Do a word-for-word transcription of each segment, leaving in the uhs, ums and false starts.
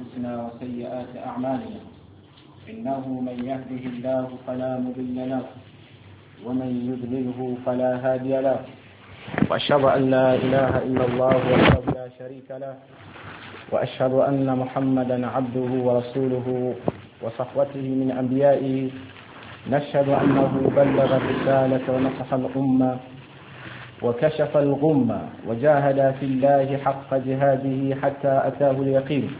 أنفسنا وسيئات أعمالنا إنه من يهده الله فلا مضل له ومن يضلله فلا هادي له وأشهد أن لا إله إلا الله وحده لا شريك له وأشهد أن محمدا عبده ورسوله وصفوته من أنبيائه نشهد أنه بلغ الرسالة ونصح الأمة وكشف الغمة وجاهد في الله حق جهاده حتى أتاه اليقين.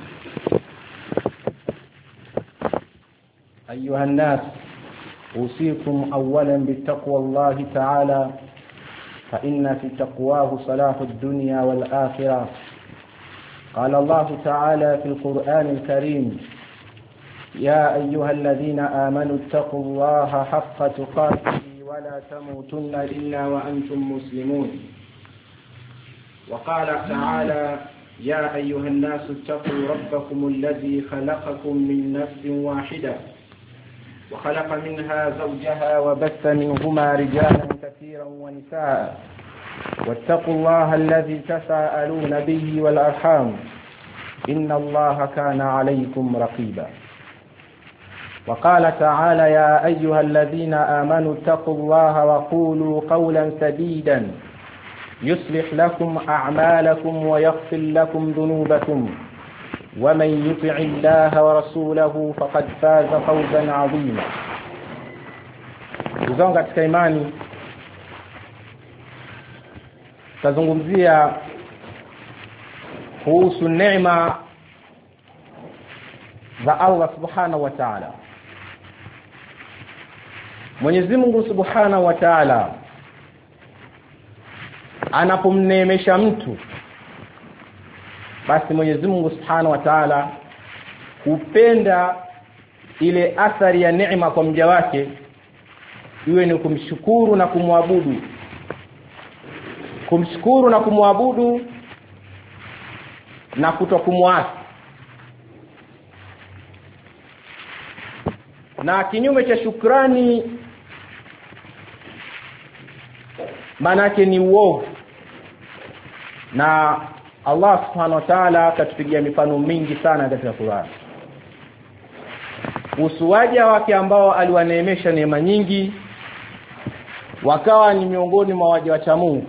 أيها الناس، أوصيكم أولا بالتقوى الله تعالى، فإن في تقواه صلاح الدنيا والآخرة. قال الله تعالى في القرآن الكريم: يا أيها الذين آمنوا اتقوا الله حق تقاته ولا تموتن إلا وأنتم مسلمون. وقال تعالى: يا أيها الناس اتقوا ربكم الذي خلقكم من نفس واحدة وخلق منها زوجها وبث منهما رجالا كثيرا ونساء واتقوا الله الذي تساءلون به والأرحام إن الله كان عليكم رقيبا. وقال تعالى: يا أيها الذين آمنوا اتقوا الله وقولوا قولا سديدا يصلح لكم أعمالكم ويغفر لكم ذنوبكم ومن يطع الله ورسوله فقد فاز فوزا عظيما. Uzonga katika imani, tazungumzia kuhusu neema za Allah subhanahu wa ta'ala. Mwenyezi Mungu subhanahu wa ta'ala anapomneemesha mtu, basi Mwenyezi Mungu subhanahu wa ta'ala hupenda ile athari ya neema kwa mja wake iwe ni kumshukuru na kumwabudu. Kumshukuru na kumwabudu na kutokumwasi. Na kinyume cha shukrani manake ni uovu. Na Allah subhanahu wa ta'ala katupigia mifano mingi sana katika Qur'an. Usuwaja wake ambao aliwaneemesha neema nyingi wakawa ni miongoni mwa waja wa Mungu.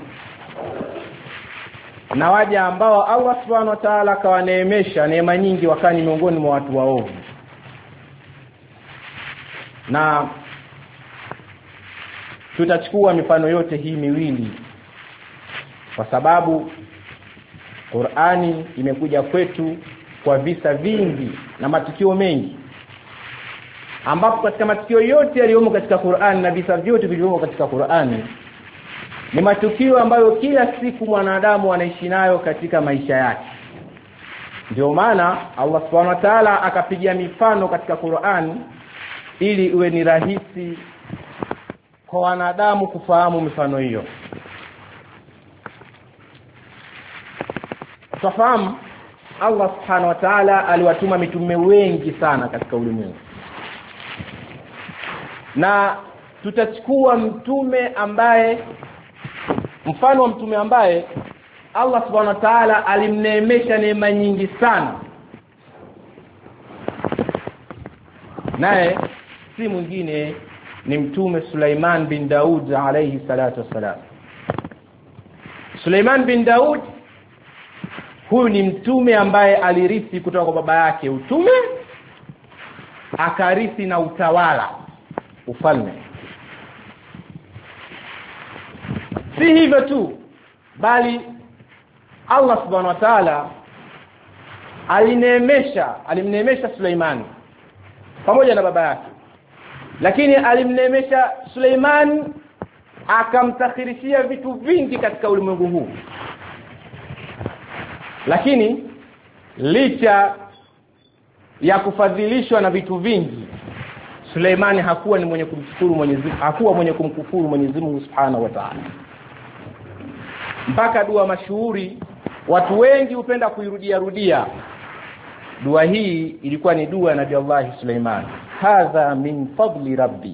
Na waja ambao Allah subhanahu wa ta'ala kawaneemesha neema nyingi wakawa ni miongoni mwa watu waovu. Na tutachukua mifano yote hii miwili kwa sababu Qur'ani imekuja kwetu kwa visa vingi na matukio mengi, ambapo katika matukio yote yaliyomo katika Qur'ani na visa vyote vilivyomo katika Qur'ani ni matukio ambayo kila siku mwanadamu anaishi nayo katika maisha yake. Ndio maana Allah subhanahu wa ta'ala akapigia mifano katika Qur'ani ili iwe ni rahisi kwa wanadamu kufahamu mifano hiyo. Tufahamu Allah subhanahu wa ta'ala aliwatuma mitume wengi sana katika ulimwengu. Na tutachukua mtume ambaye mfano wa mtume ambaye Allah subhanahu wa ta'ala alimneemesha neema nyingi sana. Naye si mwingine ni mtume Suleiman bin Daud alayhi salatu wassalam. Suleiman bin Daud huyu ni mtume ambaye alirithi kutoka kwa baba yake utume, akarithi na utawala, ufalme. Si hivyo tu, bali Allah subhanahu wa ta'ala alineemesha alimneemesha Suleiman pamoja na baba yake. Lakini alimneemesha Suleiman akamtakhirishia vitu vingi katika ulimwengu huu. Lakini licha ya kufadhilishwa na vitu vingi, Suleiman hakuwa ni mwenye kumshukuru Mwenyezi Mungu, hakuwa mwenye kumkufuru Mwenyezi Mungu Subhanahu wa Ta'ala. Mpaka dua mashuhuri watu wengi hupenda kuirudia rudia. Dua hii ilikuwa ni dua ya Nabii Allah Suleiman: hadha min fadli rabbi.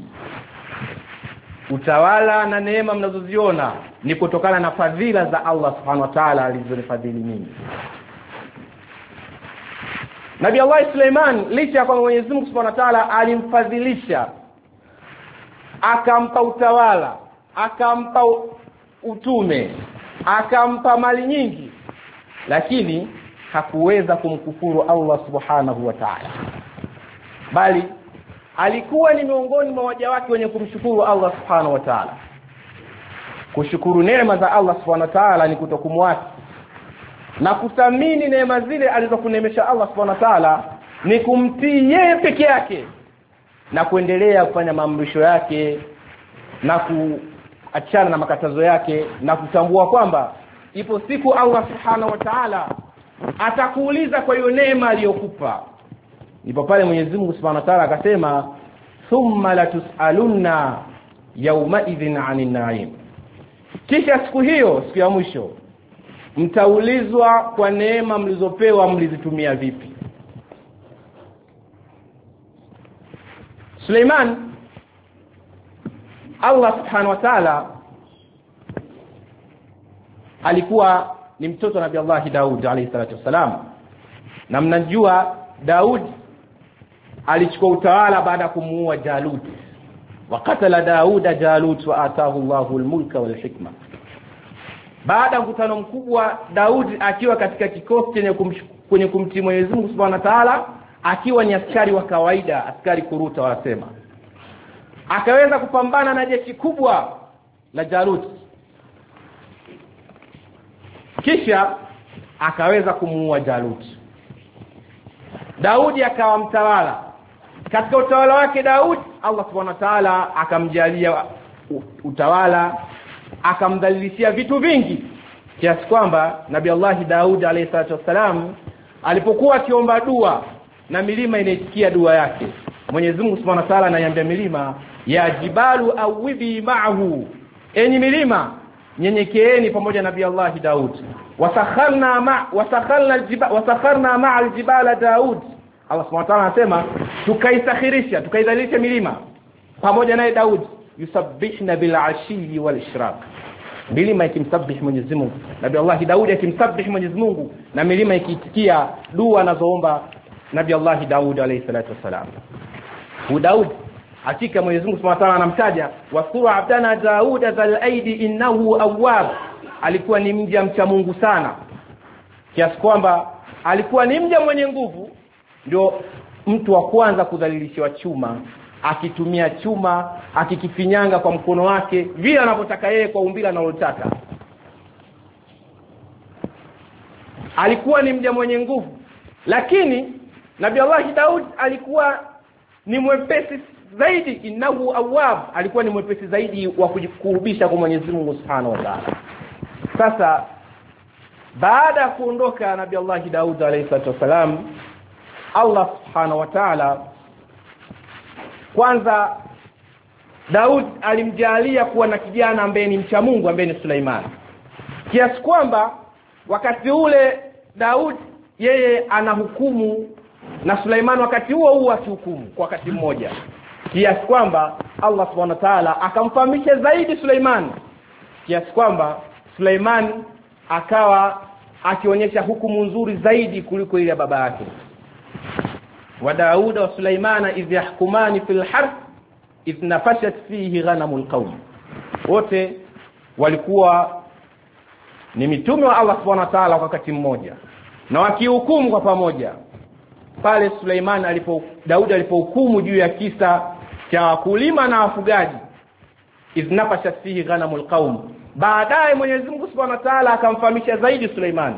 Utawala na neema mnazoziona ni kutokana na fadhila za Allah Subhanahu wa Ta'ala alizonifadhili mimi. Nabii Allah Suleiman licha kwa Mwenyezi Mungu Subhanahu wa Ta'ala alimfadhilisha, akampa utawala, akampa utume, akampa mali nyingi, lakini hakuweza kumkufuru Allah Subhanahu wa Ta'ala, bali alikuwa ni miongoni mwa waja wake wenye kumshukuru Allah Subhanahu wa Ta'ala. Kushukuru neema za Allah Subhanahu wa Ta'ala ni kutokumwasi, na kuthamini neema zile alizokunemesha Allah Subhanahu wa Ta'ala ni kumtii yeye peke yake na kuendelea kufanya maamrisho yake na kuachana na makatazo yake, na kutambua kwamba ipo siku Allah Subhanahu wa Ta'ala atakuuliza kwa hiyo neema aliyokupa. Ipo pale Mwenyezi Mungu Subhanahu wa Ta'ala akasema thumma latusalunna yawma idhin 'anil na'im, kisha siku hiyo, siku ya mwisho, mtaulizwa kwa neema mlizopewa mlizitumia vipi. Suleiman, Allah Subhanahu wa Ta'ala alikuwa ni mtoto Nabii Allah Daud alayhi salatu wasalam, na mnajua Daud alichukua utawala baada ya kumuua Jalut. Waqatala Dauda Jalut wa ataahu Allahu al-mulka wal hikma. Baada ya mkutano mkubwa, Daud akiwa katika kikosi chenye kwenye kumtii Mwenyezi Mungu Subhanahu wa Ta'ala, akiwa ni askari wa kawaida, askari kuruta wanasema, akaweza kupambana na jeshi kubwa la Jalut, kisha akaweza kumuua Jalut. Daudi akawa mtawala. Katika utawala wake Daud, Allah Subhanahu wa Ta'ala akamjalia utawala, akamdhalilishia vitu vingi, kiasi kwamba Nabii Allah Daud alayhi salatu wasalam alipokuwa akiomba dua na milima inaitikia dua yake, Mwenyezi Mungu Subhanahu wa Ta'ala anaiambia milima, ya jibalu awibi ma'ahu, enyi milima nyenyekeeni pamoja na Nabii Allah Daud. Wasakharna ma wasakharna aljibala wasakharna ma'a aljibala Daud. Allah Subhanahu wa Ta'ala anasema tukaisakhirisha, tukaidhalilisha milima pamoja naye Daud, yusabbihna bil ashi wal ishraq, milima ikimsabih Mwenyezi Mungu, Nabii Allah Daud akimsabih Mwenyezi Mungu, na milima ikiitikia dua anazoomba Nabii Allah Daud alayhi salatu wasalam. Hu Daud hakika Mwenyezi Mungu Subhanahu wa Ta'ala anamtaja, wasura abdana Daud zal aidi innahu awwab, alikuwa ni mja mcha Mungu sana, kiasi kwamba alikuwa ni mja mwenye nguvu. Ndio mtu wa kwanza kudhalilishwa chuma, akitumia chuma akikifinyanga kwa mkono wake vile anavyotaka yeye, kwa umbile analotaka. Alikuwa ni mja mwenye nguvu, lakini Nabii Allah Daud alikuwa ni mwepesi zaidi, innahu awwab, alikuwa ni mwepesi zaidi wa kujikurubisha kwa Mwenyezi Mungu Subhanahu wa Ta'ala. Sasa baada ya kuondoka Nabii Allah Daud alayhi salatu wasalam, Allah Subhanahu wa Ta'ala kwanza Daud alimjalia kuwa na kijana ambaye ni mcha Mungu, ambaye ni Suleiman, kiasi kwamba wakati ule Daud yeye anahukumu na Suleiman wakati huo huo akihukumu kwa wakati mmoja, kiasi kwamba Allah Subhanahu wa Ta'ala akamfahamisha zaidi Suleiman, kiasi kwamba Suleiman akawa akionyesha hukumu nzuri zaidi kuliko ile ya baba yake. Wa Dauda wa Suleimana idh yahkumani fil harth idh nafashat fihi ghanamul qawm, wote walikuwa ni mitume wa Allah Subhanahu wa Ta'ala kwa wakati mmoja, na wakihukumu kwa pamoja. Pale Suleiman alipo Daudi alipohukumu juu ya kisa cha wakulima na wafugaji, idh nafashat fihi ghanamul qawm, baadaye Mwenyezi Mungu Subhanahu wa Ta'ala akamfahamisha zaidi Suleiman,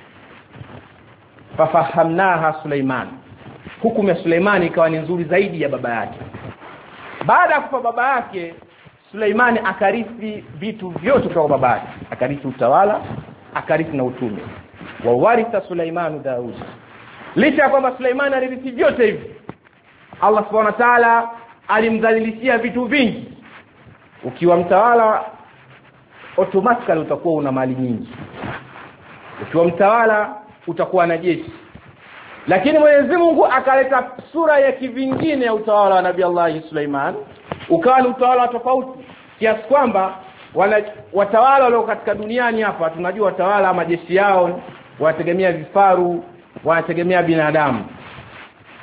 fafahamnaha Suleiman, hukumu ya Suleiman ikawa ni nzuri zaidi ya baba yake. Baada ya kufa baba yake, Suleiman akarithi vitu vyote kwa baba yake, akarithi utawala, akarithi na utume. Wa waritha Suleiman Daud, licha ya kwamba Suleiman alirithi vyote hivi, Allah Subhanahu wa Ta'ala alimdhalilishia vitu vingi. Ukiwa mtawala automatically utakuwa una mali nyingi, ukiwa mtawala utakuwa na jeshi, lakini Mwenyezi Mungu akaleta sura ya kivingine ya utawala wa Nabii Allah Suleiman, ukawa ni utawala tofauti, kiasi kwamba wala watawala walio katika duniani hapa, tunajua watawala majeshi yao wanategemea vifaru, wanategemea binadamu,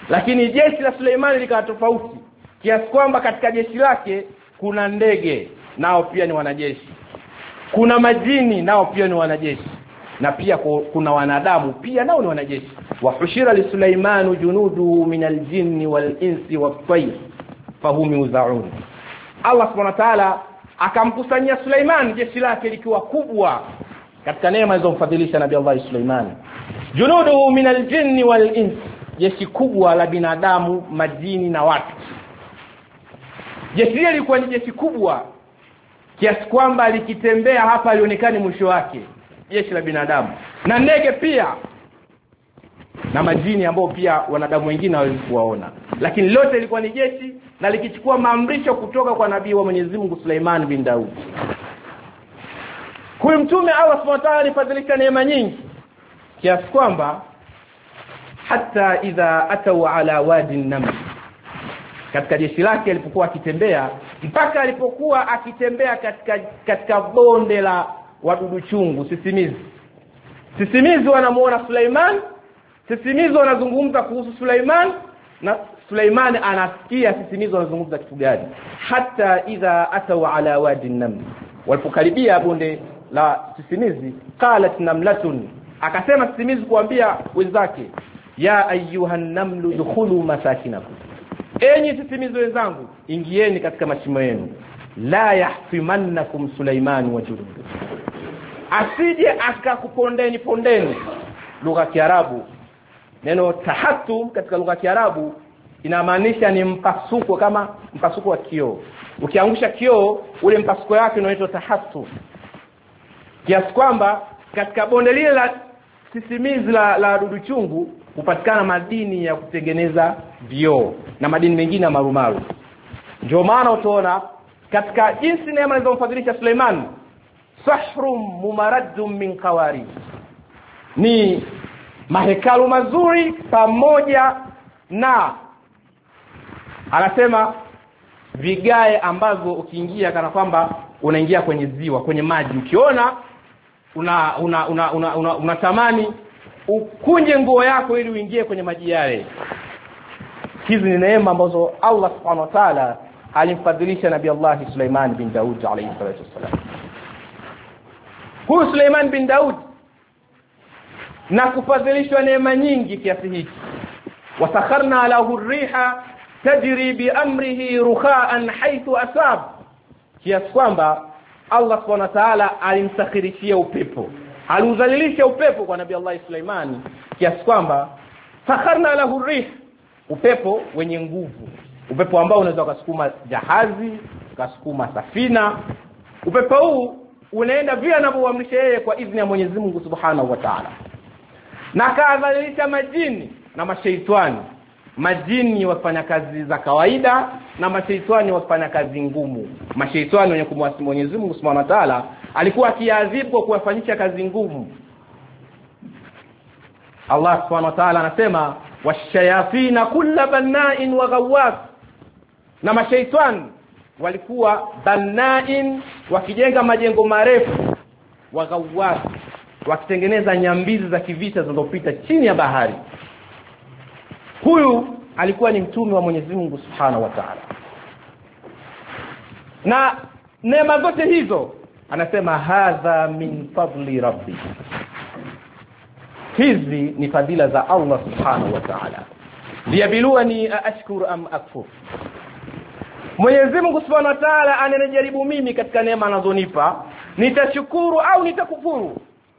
Lakini jeshi la Suleimani likawa tofauti, kiasi kwamba katika jeshi lake kuna ndege, nao pia ni wanajeshi, kuna majini, nao pia ni wanajeshi, na pia kuna wanadamu pia nao ni wanajeshi. Wa hushira li Suleimanu junudu min aljinni wal insi wat tayr fahum yuzaun. Allah subhanahu wa ta'ala akamkusanyia Suleiman jeshi lake likiwa kubwa katika neema alizomfadhilisha Nabii Allah Suleiman. Junudu min aljinni wal insi, jeshi kubwa la binadamu, majini na watu. Jeshi hili lilikuwa ni jeshi kubwa kiasi kwamba likitembea hapa alionekani mwisho wake, jeshi la binadamu na ndege pia na majini ambao pia wanadamu wengine hawezi kuwaona, lakini lote lilikuwa ni jeshi na likichukua maamrisho kutoka kwa nabii wa Mwenyezi Mungu Suleiman bin Daud. Huyu mtume Allah Subhanahu wa ta'ala alifadhilisha neema nyingi kiasi kwamba hata idha atau ala wadi an-naml, katika jeshi lake alipokuwa akitembea, mpaka alipokuwa akitembea katika katika bonde la wadudu chungu, sisimizi. Sisimizi wanamuona Suleiman, sisimizi wanazungumza kuhusu Suleiman, na Suleiman anasikia sisimizi wanazungumza kitu gani. Hata idha atau ala wadi an-naml, walipokaribia bonde la sisimizi, qalat namlatun, akasema sisimizi kuambia wenzake, ya ayyuhan namlu dukhulu masakinakum, enyi sisimizi wenzangu, ingieni katika mashimo yenu. La yahtimannakum Suleiman wa junudu, asije akakupondeni pondeni. Lugha ya Kiarabu, neno tahattum katika lugha ya Kiarabu inamaanisha ni mpasuko, kama mpasuko wa kioo. Ukiangusha kioo, ule mpasuko wake unaitwa tahattum. Kiasi kwamba katika bonde lile la sisimizi la, la dudu chungu hupatikana madini ya kutengeneza vioo na madini mengine marumaru. Ndio maana utaona katika jinsi neema alizomfadhilisha Suleiman, sahrum mumaraddum min qawari, ni mahekalu mazuri pamoja na, anasema vigae ambavyo ukiingia kana kwamba unaingia kwenye ziwa, kwenye maji. Ukiona una una una una, una, una tamani ukunje nguo yako ili uingie kwenye maji yale. Hizi ni neema ambazo Allah Subhanahu wa ta'ala alimfadhilisha Nabii Allah Suleiman bin Daud alayhi salatu wasalam. Huyu Suleiman bin Daud na kufadhilishwa neema nyingi kiasi hiki, wasakharna lahu ar-riha tajri bi amrihi rukhaan haythu asab, kiasi kwamba Allah Subhanahu wa ta'ala alimsakhirishia upepo, aliuzalilisha upepo kwa Nabii Allah Suleiman kiasi kwamba sakharna lahu ar-rih, upepo wenye nguvu, upepo ambao unaweza kusukuma jahazi, kusukuma safina. Upepo huu unaenda vile anavyoamrisha yeye kwa idhini ya Mwenyezi Mungu Subhanahu wa Ta'ala. Na kaadhalilisha majini na mashaitani. Majini wafanya kazi za kawaida na mashaitani wafanya kazi ngumu. Mashaitani wenye kumwasi Mwenyezi Mungu Subhanahu wa Ta'ala alikuwa akiadhibu kwa kuwafanyisha kazi ngumu. Allah Subhanahu wa Ta'ala anasema washayatina kulla banna'in wa ghawwas, na mashaitani walikuwa banna'in, wakijenga majengo marefu, wa ghawwas, wakitengeneza nyambizi za kivita zinazopita chini ya bahari. Huyu alikuwa ni mtume wa Mwenyezi Mungu Subhanahu wa Ta'ala. Na neema zote hizo anasema hadha min fadli rabbi, hizi ni fadhila za Allah Subhanahu wa Ta'ala. Liyabiluani ashkuru am akfur, Mwenyezi Mungu Subhanahu wa Ta'ala ananijaribu mimi katika neema anazonipa, nitashukuru au nitakufuru.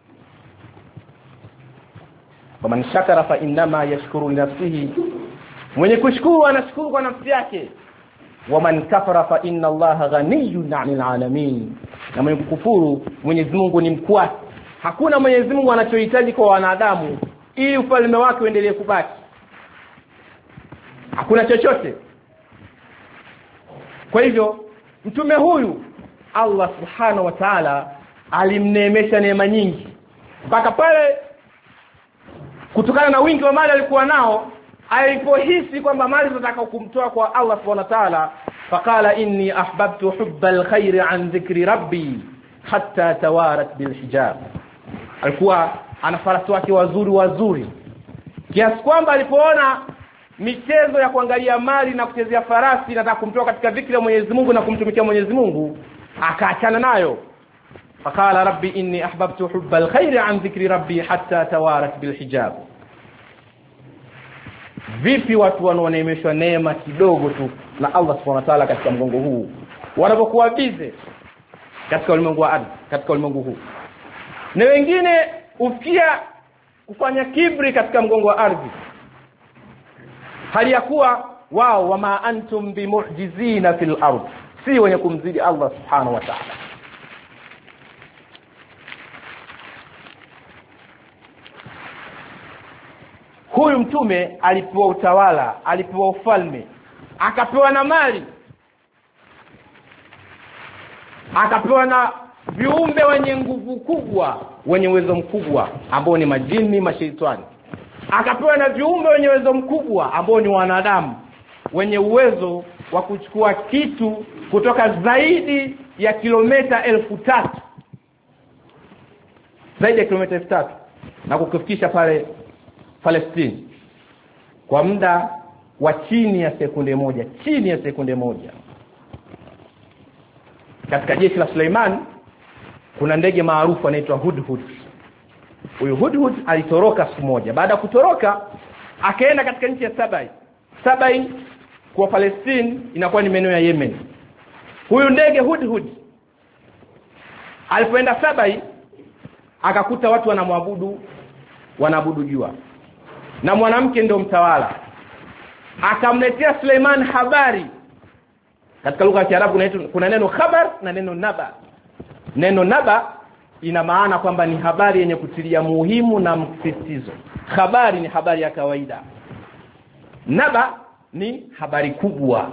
Waman shakara fa inma yashkuru li nafsihi, mwenye kushukuru anashukuru kwa nafsi yake. Waman kafara fa inna Allaha ghaniyyun 'anil 'alamin, na mwenye kukufuru Mwenyezi Mungu ni mkwasi. Hakuna Mwenyezi Mungu anachohitaji kwa wanadamu ili ufalme wake uendelee kubaki, hakuna chochote. Kwa hivyo mtume huyu Allah Subhanahu wa Ta'ala alimneemesha neema nyingi, mpaka pale kutokana na wingi wa mali alikuwa nao, alipohisi kwamba mali zitataka kumtoa kwa Allah Subhanahu wa Ta'ala, faqala inni ahbabtu hubbal khairi an dhikri rabbi hatta tawarat bil hijab. Alikuwa ana farasi wake wazuri wazuri kiasi kwamba alipoona michezo ya kuangalia mali na kuchezea farasi na kumtoa katika dhikri ya Mwenyezi Mungu na kumtumikia Mwenyezi Mungu, akaachana nayo. Faqala rabbi inni ahbabtu hubbal khairi an dhikri rabbi hatta tawarat bil hijab. Vipi watu wanaoneemeshwa neema kidogo tu na Allah Subhanahu wa ta'ala katika mgongo huu wanapokuwa bize katika ulimwengu wa ardhi, katika ulimwengu huu, na wengine ufikia kufanya kibri katika mgongo wa ardhi, hali ya kuwa wao wama antum bimu'jizina fil ardh, si wenye kumzidi Allah Subhanahu wa ta'ala. Huyu mtume alipewa utawala, alipewa ufalme, akapewa na mali, akapewa na viumbe wenye nguvu kubwa, wenye uwezo mkubwa ambao ni majini, mashaitani. Akapewa na viumbe wenye uwezo mkubwa ambao ni wanadamu, wenye uwezo wa kuchukua kitu kutoka zaidi ya kilomita elfu tatu, zaidi ya kilomita elfu tatu, na kukufikisha pale Palestina kwa muda wa chini ya sekunde moja, chini ya sekunde moja. Katika jeshi la Suleiman kuna ndege maarufu anaitwa Hudhud. Huyu Hudhud alitoroka siku moja. Baada ya kutoroka akaenda katika nchi ya Sabai. Sabai kwa Palestina inakuwa ni maeneo ya Yemen. Huyu ndege Hudhud alipoenda Sabai akakuta watu wanamwabudu, wanaabudu jua, na mwanamke ndio mtawala. Akamletea Suleiman habari. Katika lugha ya Kiarabu kuna neno khabar na neno naba. Neno naba ina maana kwamba ni habari yenye kutilia muhimu na msisitizo. Habari ni habari ya kawaida, naba ni habari kubwa.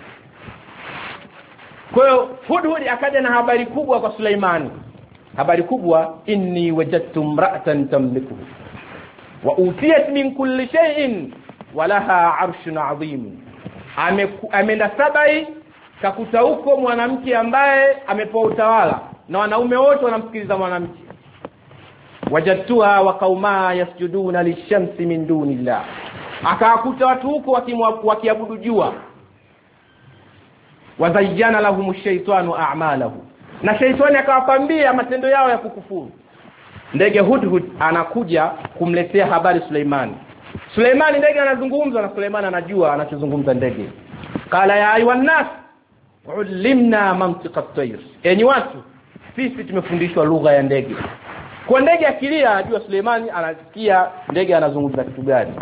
Kwa hiyo Hudhud akaja na habari kubwa kwa Suleiman. Habari kubwa, inni wajadtu imra'atan tamlikuhu wa utiyat min kulli shay'in wa laha 'arshun 'azim. Ameenda Sabai, kakuta huko mwanamke ambaye amepewa utawala na wanaume wote wanamsikiliza mwanamke. Wajadtuha wa qauma yasjuduna lishamsi min dunillah. Akakuta watu huko wakiabudu jua. Wazayyana lahumush shaytanu a'malahu, na shaytani akawapambia matendo yao ya kukufuru. Ndege Hudhud anakuja kumletea habari Suleiman. Suleiman ndege anazungumza na Suleiman anajua anachozungumza ndege. Qala ya ayuhan nas ulimna mantiqa at-tayr. Enyi watu, sisi tumefundishwa lugha ya ndege. Kwa ndege akilia ajua Suleiman anasikia ndege anazungumza kitu gani.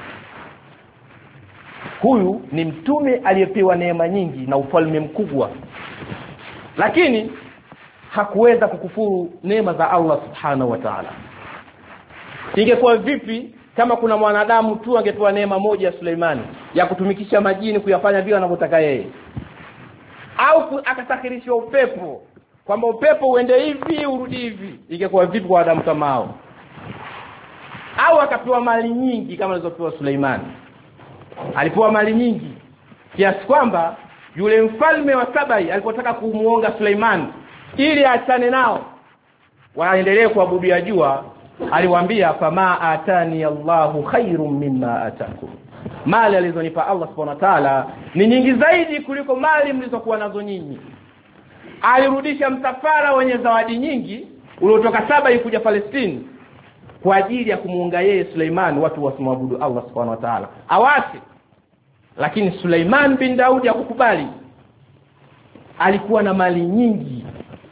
Huyu ni mtume aliyepewa neema nyingi na ufalme mkubwa, lakini hakuweza kukufuru neema za Allah Subhanahu wa ta'ala. Ingekuwa vipi kama kuna mwanadamu tu angepewa neema moja ya Suleiman ya kutumikisha majini kuyafanya vile anavyotaka yeye, au akasakhirisha upepo kwamba upepo uende hivi urudi hivi, ingekuwa vipi kwa Adamu kama hao? Au akapewa mali nyingi kama alizopewa Suleiman. Alipewa mali nyingi kiasi kwamba yule mfalme wa Sabai alipotaka kumuonga Suleiman ili aachane nao waendelee kuabudu jua, aliwaambia fama atani Allahu khairum mimma atakum. Mali alizonipa Allah Subhanahu wa ta'ala ni nyingi zaidi kuliko mali mlizokuwa nazo nyinyi. Alirudisha msafara wenye zawadi nyingi uliotoka Sabai kuja Palestina kwa ajili ya kumuunga yeye Suleiman, watu wasimwabudu Allah Subhanahu wa ta'ala awasi. Lakini Suleiman bin Daudi hakukubali. Alikuwa na mali nyingi.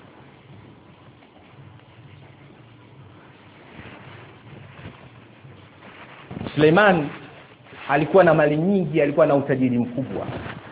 Suleiman alikuwa na mali nyingi, alikuwa na utajiri mkubwa.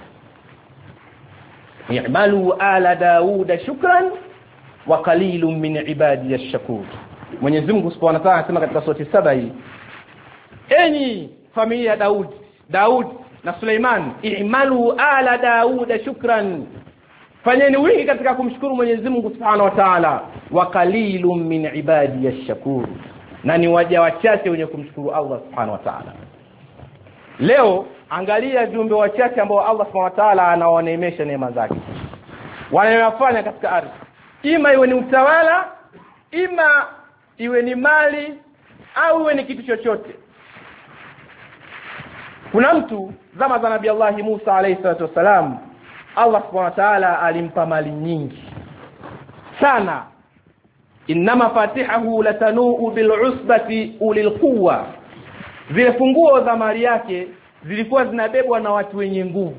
I'malu ala Dauda shukran wa qalilun min ibadi ash-shakur. Mwenyezi Mungu Subhanahu wa Ta'ala anasema katika sura saba hii, enyi familia ya Daud, Daud na Suleiman, i'malu ala Dauda shukran, fanyeni wingi katika kumshukuru Mwenyezi Mungu Subhanahu wa Ta'ala, wa qalilun min ibadi ash-shakur, na ni waja wachache wenye kumshukuru Allah Subhanahu wa Ta'ala. Leo angalia viumbe wachache ambao Allah Subhanahu wa Ta'ala anawaneemesha neema zake, wanayofanya katika ardhi, ima iwe ni utawala, ima iwe ni mali, au iwe ni kitu chochote. Kuna mtu zama za Nabii Allah Musa alayhi salatu wasalam, Allah subhanahu wa ta'ala alimpa mali nyingi sana. Inma fatihahu latanuu bil'usbati ulil quwwa, zile funguo za mali yake zilikuwa zinabebwa na watu wenye nguvu.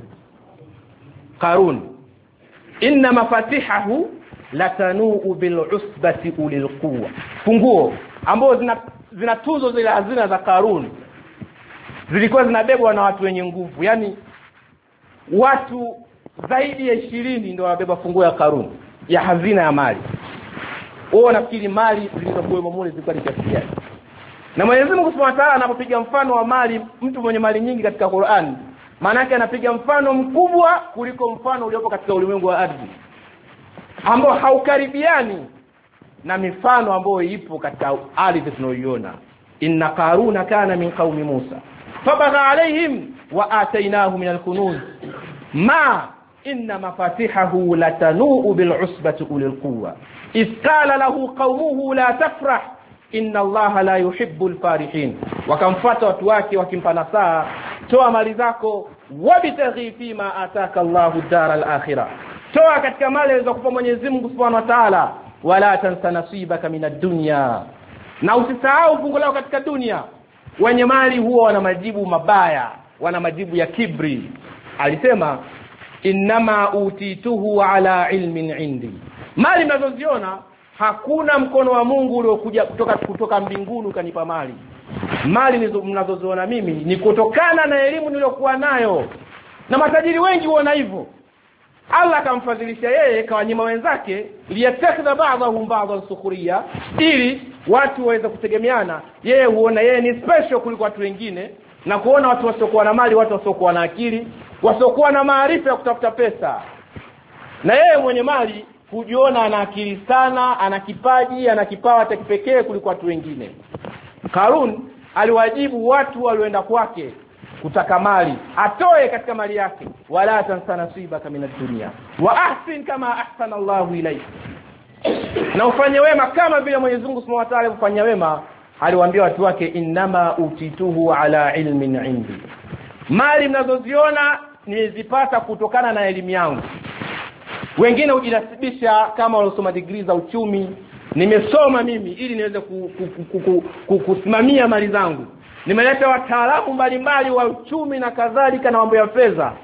Qarun, inma fatihahu latanuu bil'usbati ulil quwwa, funguo ambazo zina zinatuzo zile hazina za Qarun zilikuwa zinabebwa na watu wenye nguvu. Yani watu zaidi ya ishirini ndio wanabeba funguo ya Qarun, ya hazina ya mali. Wao nafikiri mali zilizokuwa mmoja zilikuwa ni kiasi gani. Na Mwenyezi Mungu Subhanahu wa Ta'ala anapopiga mfano wa mali, mtu mwenye mali nyingi katika Qur'an, maana yake anapiga mfano mkubwa kuliko mfano uliopo katika ulimwengu wa ardhi, ambao haukaribiani na mifano ambayo ipo katika ardhi tunayoiona. Inna Qaruna kana min qaumi Musa fabagha alaihim wa atainahu min al-kunuz ma inna mafatihahu latanuu bil'usbati ulil quwwa idh qala lahu qaumuhu la tafrah inna Allaha la yuhibbul farihin. Wakamfuata watu wake wakimpa nasaha, toa mali zako, wabtaghi fima ataka Allahu daral akhirah, toa katika mali alizokupa Mwenyezi Mungu Subhanahu wa Ta'ala, wala tansa nasibaka minad dunya, na usisahau fungu lako katika dunia. Wenye mali huwa wana majibu mabaya, wana majibu ya kibri. Alisema inma utituhu ala ilmin indi, mali mnazoziona hakuna mkono wa Mungu uliokuja kutoka kutoka mbinguni ukanipa mali. Mali mnazoziona mimi ni kutokana na elimu niliyokuwa nayo, na matajiri wengi huona hivyo. Allah akamfadhilisha yeye kwa wanyima wenzake, liyatakhdha ba'dahum ba'dhan sukhriya, ili watu waweze kutegemeana. Yeye huona yeye ni special kuliko watu wengine, na kuona watu wasiokuwa na mali, watu wasiokuwa na akili, wasiokuwa na maarifa ya kutafuta pesa. Na yeye mwenye mali hujiona ana akili sana, ana kipaji, ana kipawa cha kipekee kuliko watu wengine. Qarun aliwajibu watu walioenda kwake kutaka mali, atoe katika mali yake, wala tansa nasibaka minad dunya wa ahsin kama ahsana Allahu ilayk, na ufanye wema kama vile Mwenyezi Mungu Subhanahu wa Ta'ala alifanya wema. Aliwaambia watu wake, inma utituhu ala ilmin indi, mali mnazoziona nilizipata kutokana na elimu yangu. Wengine hujinasibisha kama waliosoma degree za uchumi, nimesoma mimi ili niweze kusimamia mali zangu. Nimeleta wataalamu mbalimbali wa uchumi na kadhalika na mambo ya fedha.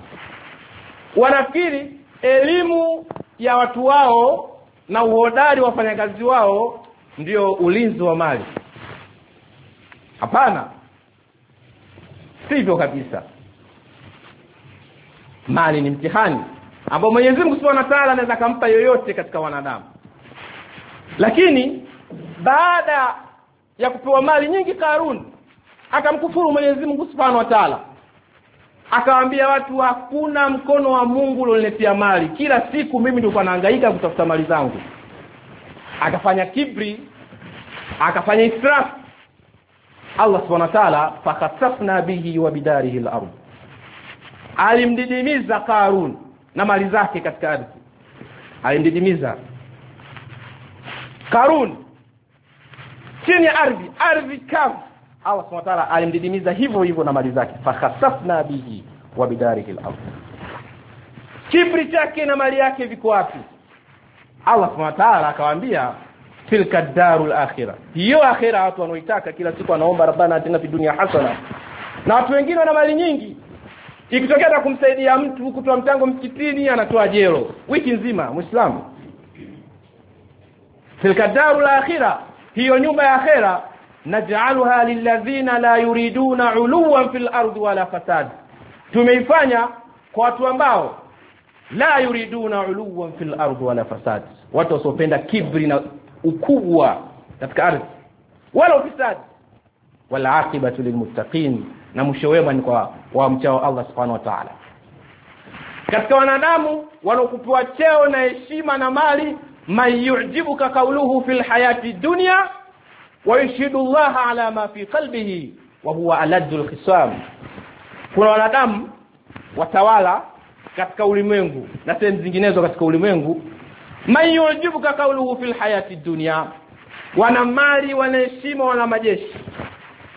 Wanafikiri elimu ya watu wao na uhodari wa wafanyakazi wao ndio ulinzi wa mali. Hapana, sivyo kabisa. Mali ni mtihani ambao Mwenyezi Mungu Subhanahu wa Ta'ala anaweza kumpa yoyote katika wanadamu. Lakini baada ya kupewa mali nyingi, Qarun akamkufuru Mwenyezi Mungu Subhanahu wa Ta'ala. Akawaambia watu, hakuna mkono wa Mungu ulioniletea mali, kila siku mimi ndio nahangaika kutafuta mali zangu. Akafanya kibri, akafanya israf. Allah Subhanahu wa Ta'ala fakasafna bihi wa bidarihi al-ard, alimdidimiza Qarun na mali zake katika ardhi. Alimdidimiza Qarun chini ya ardhi, ardhi kavu. Allah Subhanahu wa Ta'ala alimdidimiza hivyo hivyo na mali zake, fakhasafna bihi wa bidarihi al-ard. Kibri chake na mali yake viko wapi? Allah Subhanahu wa Ta'ala akawaambia, tilka darul akhirah, hiyo akhirah watu wanaoitaka kila siku wanaomba rabbana atina fid dunya hasana. Na watu wengine wana mali nyingi, ikitokea na kumsaidia mtu kutoa mchango msikitini anatoa jelo wiki nzima Muislamu. Tilka darul akhirah, hiyo nyumba ya akhirah, naj'aluha lilladhina la yuriduna uluwan fil ardi wala fasad, tumeifanya kwa watu ambao la yuriduna uluwan fil ardi wala fasad, watu wasiopenda kibri na ukubwa katika ardhi wala ufisadi. Wala aqibatu lilmuttaqin, na mwisho wema ni kwa wamchao Allah Subhanahu wa Ta'ala. Katika wanadamu wanaokupewa cheo na heshima na mali, man yu'jibuka qawluhu fil hayati dunya wa yashhadu Allah ala ma fi qalbihi wa huwa aladul khisam. Kuna wanadamu watawala katika ulimwengu na sehemu zinginezo katika ulimwengu, man yu'jibuka qawluhu fil hayati dunya, wana mali, wana heshima, wana majeshi,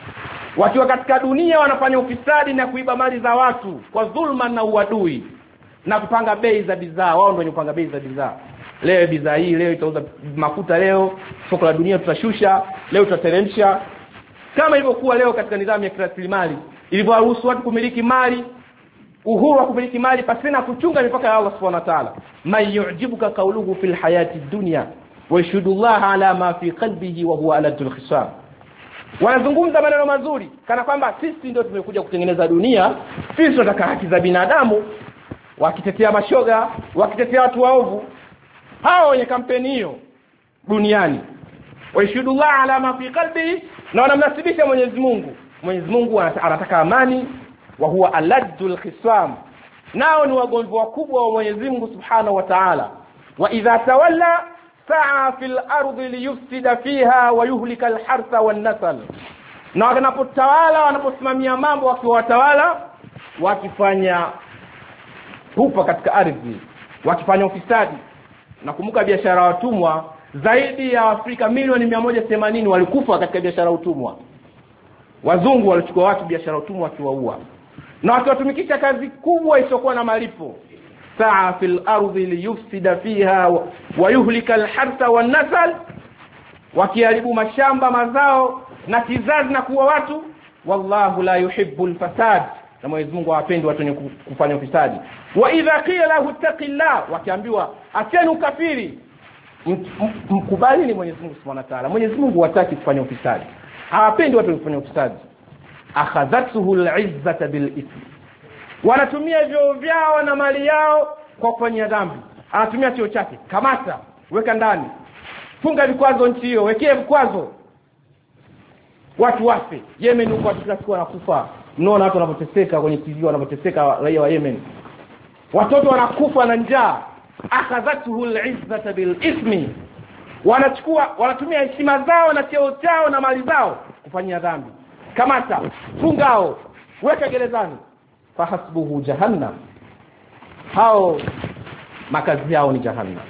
wakiwa katika dunia wanafanya ufisadi na kuiba mali za watu kwa dhulma na uadui na kupanga bei za bidhaa. Wao ndio wanapanga bei za bidhaa. Leo bidhaa hii leo itauza mafuta, leo soko la dunia tutashusha, leo tutateremsha. Kama ilivyokuwa leo katika nidhamu ya kirasilimali ilivyoruhusu watu kumiliki mali, uhuru wa kumiliki mali pasina kuchunga mipaka ya Allah Subhanahu wa ta'ala. Man yu'jibuka qawluhu fil hayati dunya wa yashhadu Allah ala ma fi qalbihi wa huwa aladul khisam. Wanazungumza maneno mazuri kana kwamba sisi ndio tumekuja kutengeneza dunia, sisi tunataka haki za binadamu, wakitetea mashoga, wakitetea watu waovu. Hao wenye kampeni hiyo duniani, wa yashhadu Allah ala ma fi qalbihi, na wanamnasibisha Mwenyezi Mungu. Mwenyezi Mungu anataka amani, wa huwa aladul khisam. Nao ni wagomvi wakubwa wa Mwenyezi Mungu Subhanahu wa Ta'ala. Wa idha tawalla sa'a fil ardi liyufsida fiha wa yuhlika al-hartha wan-nasl. Na wanapotawala, wanaposimamia mambo wakiwatawala, wakifanya hupa katika ardhi, wakifanya ufisadi. Nakumbuka biashara ya watumwa, zaidi ya Afrika milioni mia moja themanini walikufa katika biashara ya utumwa. Wazungu walichukua watu biashara ya utumwa wakiwaua. Na wakiwatumikisha kazi kubwa isiyokuwa na malipo. Sa'a fil ardi liyufsida fiha wa yuhlika al-hartha wan-nasl, wakiharibu mashamba, mazao na kizazi na kuua watu. Wallahu la yuhibbu al-fasad, na Mwenyezi Mungu hapendi watu wenye kufanya ufisadi. Wa idha qila lahu taqillah, wakiambiwa acheni ukafiri, mkubali ni Mwenyezi Mungu Subhanahu wa Ta'ala. Mwenyezi Mungu hataki kufanya ufisadi, hapendi watu kufanya ufisadi. Akhadhathu al-izzata bil-ithm, wanatumia vyeo vyao na mali yao kwa kufanya dhambi. Anatumia cheo chake, kamata, weka ndani, funga vikwazo nchi hiyo, wekee vikwazo, watu wafe. Yemen huko watu kila siku wanakufa. Mnaona watu wanapoteseka kwenye T V, wanapoteseka raia wa Yemen, watoto wanakufa na njaa. Akhadhathu al-izzata bil-ithmi, wanachukua, wanatumia heshima zao na cheo chao na mali zao kufanyia dhambi. Kamata, fungao, weka gerezani. Fahasbuhu jahannam, hao makazi yao ni jahannam.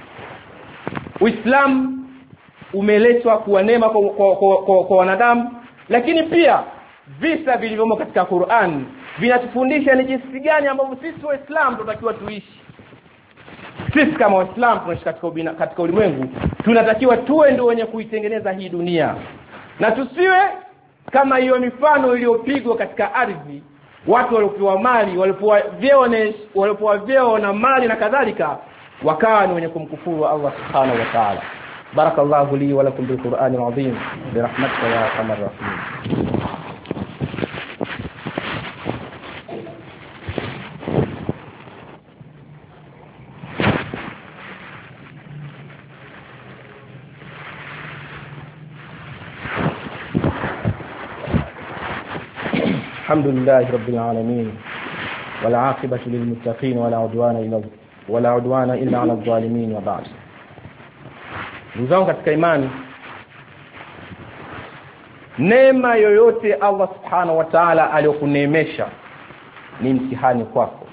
Uislamu umeletwa kuwa neema kwa, kwa, kwa, kwa, kwa wanadamu, lakini pia visa vilivyomo katika Qur'an vinatufundisha ni jinsi gani ambavyo sisi Waislamu tunatakiwa tuishi. Sisi kama Waislamu tunaishi katika katika ulimwengu, tunatakiwa tuwe ndio wenye kuitengeneza hii dunia, na tusiwe kama hiyo mifano iliyopigwa katika ardhi. Watu waliopewa mali, waliopewa vyeo na waliopewa vyeo na mali na kadhalika, wakawa ni wenye kumkufuru Allah Subhanahu wa Ta'ala. Barakallahu li wa lakum bil Qur'anil azim bi rahmatika ya arhamar rahimin. الحمد لله رب العالمين والعاقبة للمتقين ولا عدوان إلا ولا عدوان إلا على الظالمين. وبعد. Ndugu katika imani, neema yoyote Allah Subhanahu wa Ta'ala aliyokuneemesha ni mtihani kwako.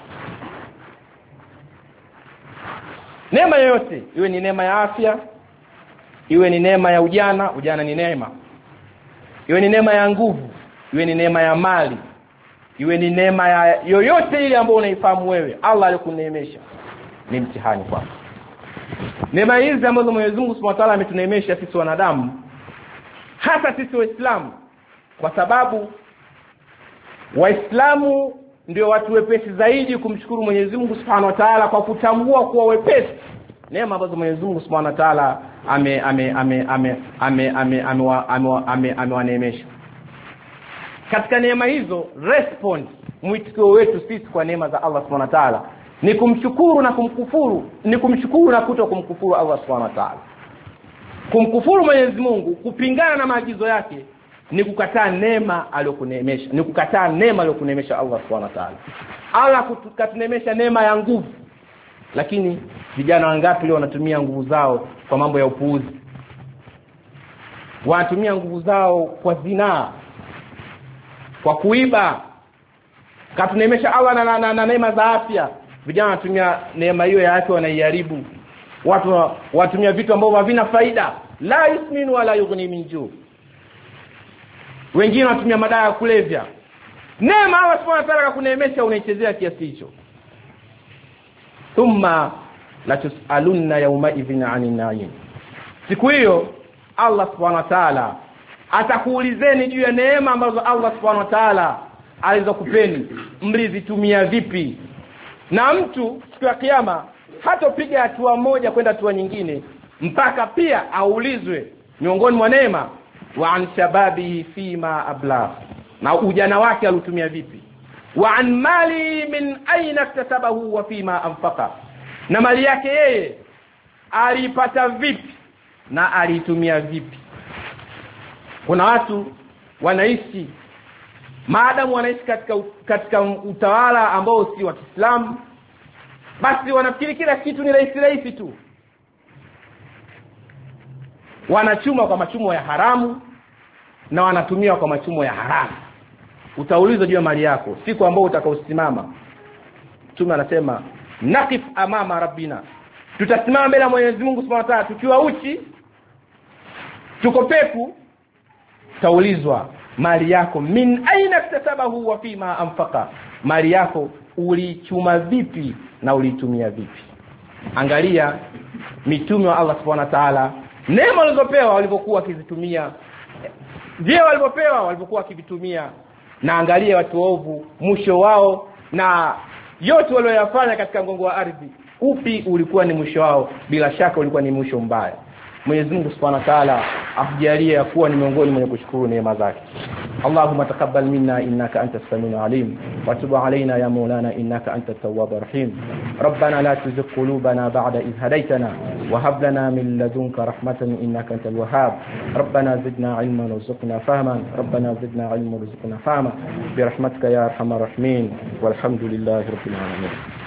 Neema yoyote, iwe ni neema ya afya, iwe ni neema ya ujana, ujana ni neema, iwe ni neema ya nguvu, iwe ni neema ya mali, iwe ni neema ya yoyote ile ambayo unaifahamu wewe, Allah alikuneemesha, ni mtihani kwako. Neema hizi ambazo Mwenyezi Mungu Subhanahu wa Ta'ala ametuneemesha sisi wanadamu, hasa sisi Waislamu, kwa sababu Waislamu ndio watu wepesi zaidi kumshukuru Mwenyezi Mungu Subhanahu wa Ta'ala kwa kutambua kuwa wepesi neema ambazo Mwenyezi Mungu Subhanahu wa Ta'ala ame ame ame ame ame ame ame amewaneemesha. Katika neema hizo, respond, mwitikio wetu sisi kwa neema za Allah Subhanahu wa Ta'ala ni kumshukuru na kumkufuru, ni kumshukuru na kuto kumkufuru Allah Subhanahu wa Ta'ala. Kumkufuru Mwenyezi Mungu, kupingana na maagizo yake, ni kukataa neema aliyokuneemesha, ni kukataa neema aliyokuneemesha Allah Subhanahu wa Ta'ala. Allah katuneemesha neema ya nguvu, lakini vijana wangapi leo wanatumia nguvu zao kwa mambo ya upuuzi? Wanatumia nguvu zao kwa zinaa, kwa kuiba. Katuneemesha Allah na, na, na, na neema za afya, vijana wanatumia neema hiyo ya afya wanaiharibu. Watu watumia vitu ambavyo havina faida, la yusminu wala yughni min ju. wengine wanatumia madawa ya kulevya. Neema Allah subhanahu wa ta'ala kuneemesha, unaichezea kiasi hicho. Thumma la tusalunna yawma idhin 'anil na'im, siku hiyo Allah subhanahu wa ta'ala atakuulizeni juu ya neema ambazo Allah subhanahu wa ta'ala alizokupeni, mlizitumia vipi. Na mtu siku ya kiyama hatopiga hatua moja kwenda hatua nyingine mpaka pia aulizwe miongoni mwa neema wa an shababi fima abla, na ujana wake alitumia vipi, wa an mali min aina iktasabahu wa fima anfaqa, na mali yake yeye alipata vipi na alitumia vipi. Kuna watu wanaishi, maadamu wanaishi katika katika utawala ambao si wa Kiislamu, basi wanafikiri kila kitu ni rahisi rahisi tu, wanachuma kwa machumo ya haramu na wanatumia kwa machumo ya haramu. Utaulizwa juu ya mali yako siku ambayo utakaosimama. Mtume anasema naqif amama rabbina, tutasimama mbele ya Mwenyezi Mungu Subhanahu wa Ta'ala tukiwa uchi, tuko peku. Taulizwa mali yako min aina iktasabahu wa fima anfaqa, mali yako ulichuma vipi na ulitumia vipi. Angalia mitume wa Allah Subhanahu wa Ta'ala, neema walizopewa walivyokuwa wakizitumia, je walivyopewa walivyokuwa wakivitumia. Na angalia watu waovu mwisho wao, na yote walioyafanya katika ngongo wa ardhi, upi ulikuwa ni mwisho wao? Bila shaka ulikuwa ni mwisho mbaya. Mwenyezi Mungu Subhanahu wa Ta'ala afujalie kuwa ni miongoni mwa kushukuru neema zake. Allahumma taqabbal minna innaka antas samiul alim wa tub alaina ya maulana innaka antat tawwabur rahim. Rabbana la tuzigh qulubana ba'da idh hadaytana wa hab lana min ladunka rahmatan innaka antal wahhab. Rabbana zidna ilman warzuqna fahman. Rabbana zidna ilman warzuqna fahman bi rahmatika ya arhamar rahimin. Walhamdulillahi rabbil alamin.